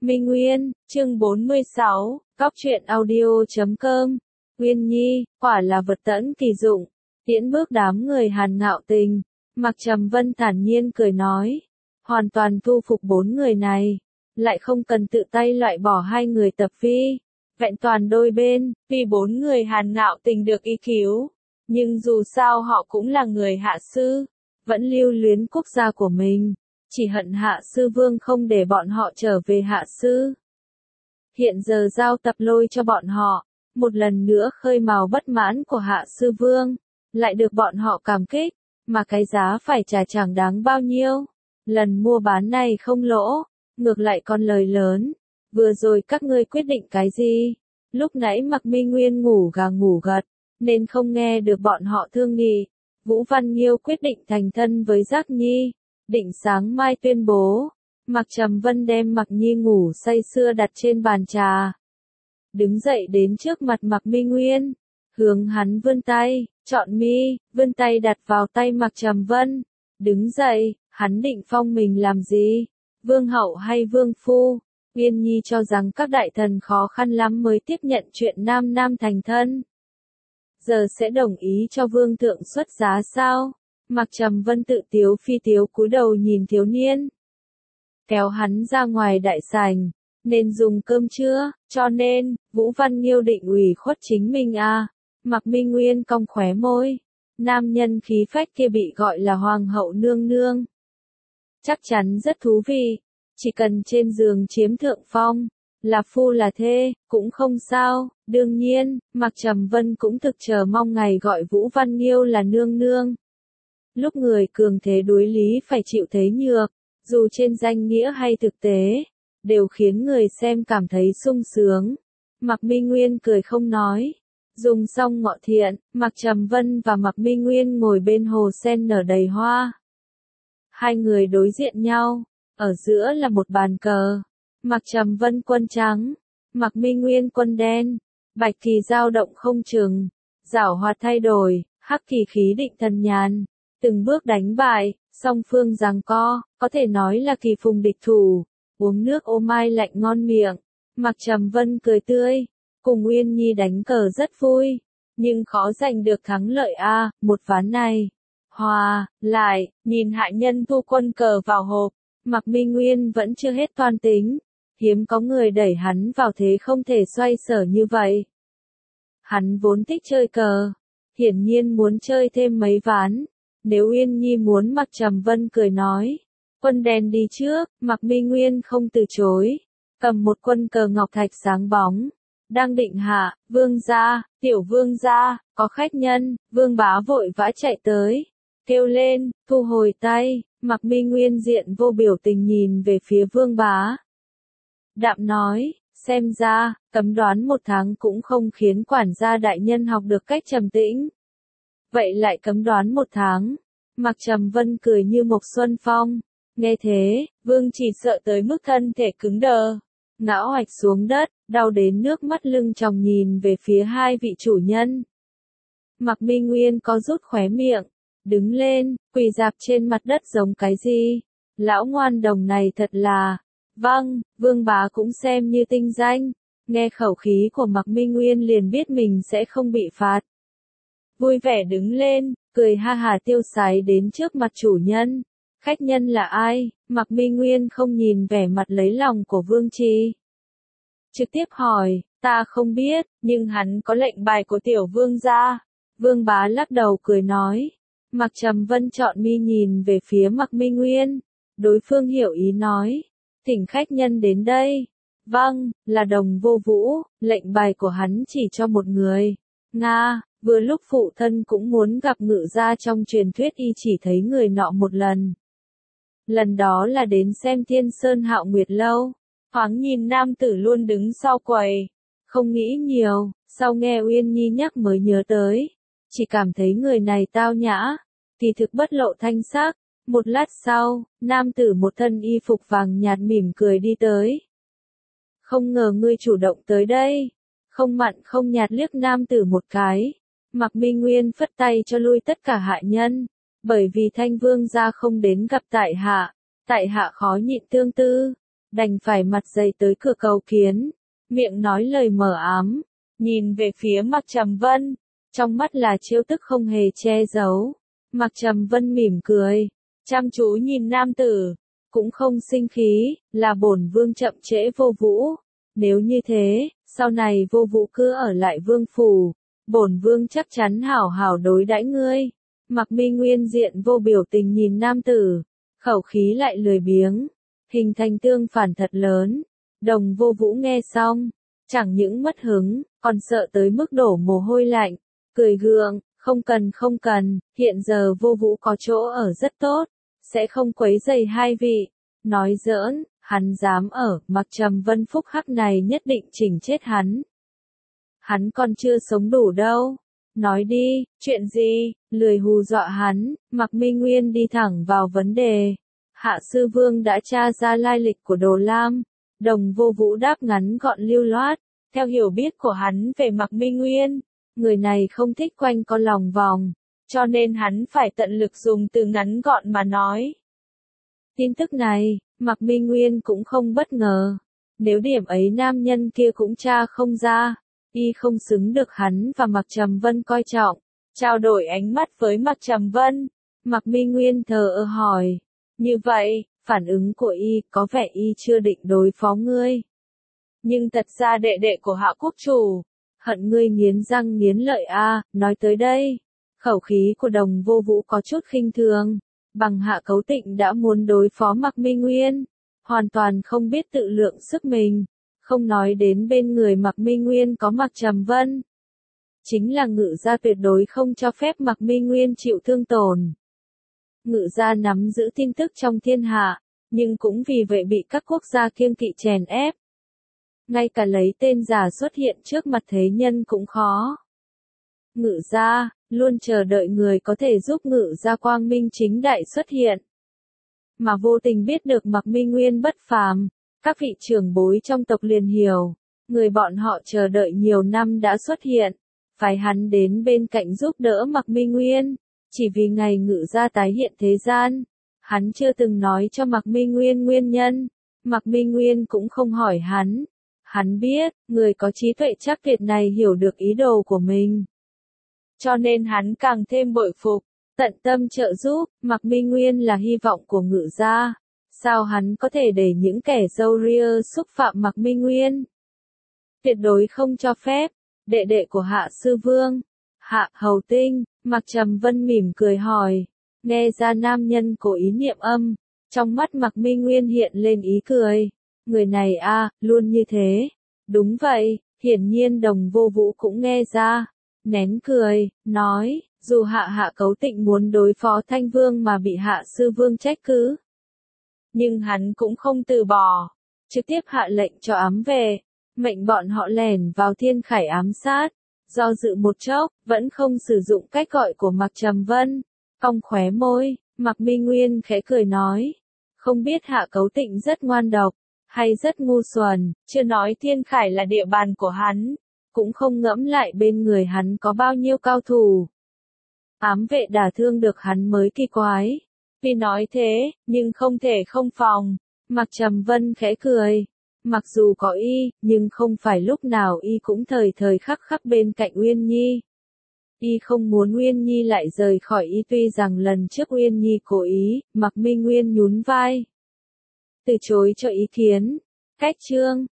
Minh Nguyên, chương 46, Cóc truyện audio.com. Uyên Nhi, quả là vật tẫn kỳ dụng. Tiễn bước đám người Hàn Ngạo Tình, Mạc Trầm Vân thản nhiên cười nói, hoàn toàn thu phục 4 người này, lại không cần tự tay loại bỏ 2 người tập vi, vẹn toàn đôi bên, vì 4 người Hàn Ngạo Tình được y cứu, nhưng dù sao họ cũng là người hạ sư, vẫn lưu luyến quốc gia của mình. Chỉ hận hạ sư vương không để bọn họ trở về hạ sư. Hiện giờ giao tập lôi cho bọn họ, một lần nữa khơi mào bất mãn của hạ sư vương, lại được bọn họ cảm kích, mà cái giá phải trả chẳng đáng bao nhiêu. Lần mua bán này không lỗ, ngược lại còn lời lớn. Vừa rồi các ngươi quyết định cái gì? Lúc nãy Mạc Minh Nguyên ngủ gà ngủ gật, nên không nghe được bọn họ thương nghị. Vũ Văn Nghiêu quyết định thành thân với Giác Nhi. Định sáng mai tuyên bố, Mạc Trầm Vân đem Mạc Nhi ngủ say sưa đặt trên bàn trà. Đứng dậy đến trước mặt Mạc Minh Nguyên, hướng hắn vươn tay, chọn mi, vươn tay đặt vào tay Mạc Trầm Vân. Đứng dậy, hắn định phong mình làm gì? Vương hậu hay vương phu? Uyên Nhi cho rằng các đại thần khó khăn lắm mới tiếp nhận chuyện nam nam thành thân. Giờ sẽ đồng ý cho vương thượng xuất giá sao? Mạc Trầm Vân tự tiếu phi tiếu cúi đầu nhìn thiếu niên. Kéo hắn ra ngoài đại sảnh, nên dùng cơm trưa, cho nên, Vũ Văn Nghiêu định ủy khuất chính mình à. Mạc Minh Nguyên cong khóe môi. Nam nhân khí phách kia bị gọi là hoàng hậu nương nương. Chắc chắn rất thú vị, chỉ cần trên giường chiếm thượng phong, là phu là thê, cũng không sao. Đương nhiên, Mạc Trầm Vân cũng thực chờ mong ngày gọi Vũ Văn Nghiêu là nương nương. Lúc người cường thế đối lý phải chịu thế nhược, dù trên danh nghĩa hay thực tế, đều khiến người xem cảm thấy sung sướng. Mạc Minh Nguyên cười không nói. Dùng xong ngọ thiện, Mạc Trầm Vân và Mạc Minh Nguyên ngồi bên hồ sen nở đầy hoa. 2 người đối diện nhau, ở giữa là một bàn cờ. Mạc Trầm Vân quân trắng, Mạc Minh Nguyên quân đen, bạch kỳ dao động không chừng, giảo hoạt thay đổi, hắc kỳ khí định thần nhàn. Từng bước đánh bại, song phương giằng co, có thể nói là kỳ phùng địch thủ. Uống nước ô mai lạnh ngon miệng. Mạc Trầm Vân cười tươi, cùng Uyên Nhi đánh cờ rất vui, nhưng khó giành được thắng lợi a. Một ván này, hòa lại, nhìn hạ nhân thu quân cờ vào hộp, Mạc Minh Nguyên vẫn chưa hết toan tính, hiếm có người đẩy hắn vào thế không thể xoay sở như vậy. Hắn vốn thích chơi cờ, hiển nhiên muốn chơi thêm mấy ván. Nếu Uyên Nhi muốn, Mạc Trầm Vân cười nói, quân đen đi trước. Mạc Minh Nguyên không từ chối, cầm một quân cờ ngọc thạch sáng bóng, đang định hạ. Vương gia, tiểu vương gia, có khách nhân. Vương bá vội vã chạy tới, kêu lên, thu hồi tay. Mạc Minh Nguyên diện vô biểu tình nhìn về phía vương bá, đạm nói, xem ra, cấm đoán 1 tháng cũng không khiến quản gia đại nhân học được cách trầm tĩnh. Vậy lại cấm đoán 1 tháng. Mạc Trầm Vân cười như một xuân phong. Nghe thế, vương chỉ sợ tới mức thân thể cứng đờ, ngã oạch xuống đất, đau đến nước mắt lưng tròng nhìn về phía 2 vị chủ nhân. Mạc Minh Nguyên có rút khóe miệng, đứng lên, quỳ rạp trên mặt đất giống cái gì? Lão ngoan đồng này thật là... Vâng, vương bá cũng xem như tinh danh. Nghe khẩu khí của Mạc Minh Nguyên liền biết mình sẽ không bị phạt. Vui vẻ đứng lên, cười ha hà tiêu sái đến trước mặt chủ nhân. Khách nhân là ai? Mạc Minh Nguyên không nhìn vẻ mặt lấy lòng của Vương Trì, trực tiếp hỏi, ta không biết, nhưng hắn có lệnh bài của tiểu vương gia. Vương bá lắc đầu cười nói. Mạc Trầm Vân chọn mi nhìn về phía Mạc Minh Nguyên. Đối phương hiểu ý nói, thỉnh khách nhân đến đây. Vâng, là Đồng Vô Vũ, lệnh bài của hắn chỉ cho một người. Nga, vừa lúc phụ thân cũng muốn gặp ngự gia trong truyền thuyết y chỉ thấy người nọ một lần. Lần đó là đến xem Thiên Sơn Hạo Nguyệt Lâu. Thoáng nhìn nam tử luôn đứng sau quầy, không nghĩ nhiều, sau nghe Uyên Nhi nhắc mới nhớ tới. Chỉ cảm thấy người này tao nhã, kỳ thực bất lộ thanh sắc. Một lát sau, nam tử một thân y phục vàng nhạt mỉm cười đi tới. Không ngờ ngươi chủ động tới đây. Không mặn không nhạt liếc nam tử một cái. Mạc Minh Nguyên phất tay cho lui tất cả hạ nhân. Bởi vì Thanh Vương gia không đến gặp tại hạ khó nhịn tương tư. đành phải mặt dày tới cửa cầu kiến, miệng nói lời mờ ám, nhìn về phía Mạc Trầm Vân, trong mắt là trêu tức không hề che giấu. Mạc Trầm Vân mỉm cười, chăm chú nhìn nam tử, cũng không sinh khí, là bổn vương chậm trễ Vô Vũ. Nếu như thế, sau này Vô Vũ cứ ở lại vương phủ, bổn vương chắc chắn hảo hảo đối đãi ngươi. Mạc Minh Nguyên diện vô biểu tình nhìn nam tử, khẩu khí lại lười biếng, hình thành tương phản thật lớn. Đồng Vô Vũ nghe xong, chẳng những mất hứng, còn sợ tới mức đổ mồ hôi lạnh, cười gượng, không cần, hiện giờ Vô Vũ có chỗ ở rất tốt, sẽ không quấy rầy hai vị. Nói giỡn, hắn dám ở, Mạc Trầm Vân phúc hắc này nhất định chỉnh chết hắn. Hắn còn chưa sống đủ đâu. Nói đi, chuyện gì, lười hù dọa hắn, Mạc Minh Nguyên đi thẳng vào vấn đề. Hạ sư vương đã tra ra lai lịch của Đồ Lam. Đồng Vô Vũ đáp ngắn gọn lưu loát, theo hiểu biết của hắn về Mạc Minh Nguyên. Người này không thích quanh co lòng vòng, cho nên hắn phải tận lực dùng từ ngắn gọn mà nói. Tin tức này, Mạc Minh Nguyên cũng không bất ngờ. Nếu điểm ấy nam nhân kia cũng tra không ra, y không xứng được hắn và Mạc Trầm Vân coi trọng. Trao đổi ánh mắt với Mạc Trầm Vân, Mạc Minh Nguyên thờ ơ hỏi. Như vậy, phản ứng của y có vẻ y chưa định đối phó ngươi. Nhưng thật ra đệ đệ của Hạ quốc chủ, hận ngươi nghiến răng nghiến lợi a. Nói tới đây, khẩu khí của Đồng Vô Vũ có chút khinh thường. Bằng Hạ Cấu Tịnh đã muốn đối phó Mạc Minh Nguyên, hoàn toàn không biết tự lượng sức mình, không nói đến bên người Mạc Minh Nguyên có Mạc Trầm Vân. Chính là Ngự gia tuyệt đối không cho phép Mạc Minh Nguyên chịu thương tổn. Ngự gia nắm giữ tin tức trong thiên hạ, nhưng cũng vì vậy bị các quốc gia kiêng kỵ chèn ép. Ngay cả lấy tên giả xuất hiện trước mặt thế nhân cũng khó. Ngự gia luôn chờ đợi người có thể giúp Ngự gia quang minh chính đại xuất hiện. Mà vô tình biết được Mạc Minh Nguyên bất phàm, các vị trưởng bối trong tộc liền hiểu, người bọn họ chờ đợi nhiều năm đã xuất hiện, phải hắn đến bên cạnh giúp đỡ Mạc Minh Nguyên, chỉ vì ngày Ngự gia tái hiện thế gian. Hắn chưa từng nói cho Mạc Minh Nguyên nguyên nhân, Mạc Minh Nguyên cũng không hỏi hắn. Hắn biết, người có trí tuệ chắc tuyệt này hiểu được ý đồ của mình. Cho nên hắn càng thêm bội phục, tận tâm trợ giúp. Mạc Minh Nguyên là hy vọng của Ngự gia. Sao hắn có thể để những kẻ râu ria xúc phạm Mạc Minh Nguyên? Tuyệt đối không cho phép. Đệ đệ của Hạ sư vương, Hạ Hầu Tinh. Mạc Trầm Vân mỉm cười hỏi, nghe ra nam nhân cố ý niệm âm, trong mắt Mạc Minh Nguyên hiện lên ý cười. Người này a, luôn như thế. Đúng vậy, hiển nhiên Đồng Vô Vũ cũng nghe ra. Nén cười, nói, dù Hạ Cấu Tịnh muốn đối phó Thanh Vương mà bị Hạ sư vương trách cứ, nhưng hắn cũng không từ bỏ, trực tiếp hạ lệnh cho ám về, mệnh bọn họ lẻn vào Thiên Khải ám sát. Do dự một chốc, vẫn không sử dụng cách gọi của Mạc Trầm Vân. Cong khóe môi, Mạc Minh Nguyên khẽ cười nói, không biết Hạ Cấu Tịnh rất ngoan độc, hay rất ngu xuẩn, chưa nói Thiên Khải là địa bàn của hắn, cũng không ngẫm lại bên người hắn có bao nhiêu cao thủ. Ám vệ đả thương được hắn mới kỳ quái. Vì nói thế, nhưng không thể không phòng. Mạc Trầm Vân khẽ cười. Mặc dù có y, nhưng không phải lúc nào y cũng thời thời khắc khắc bên cạnh Uyên Nhi. Y không muốn Uyên Nhi lại rời khỏi y, tuy rằng lần trước Uyên Nhi cố ý. Mạc Minh Nguyên nhún vai, từ chối cho ý kiến. Cách chương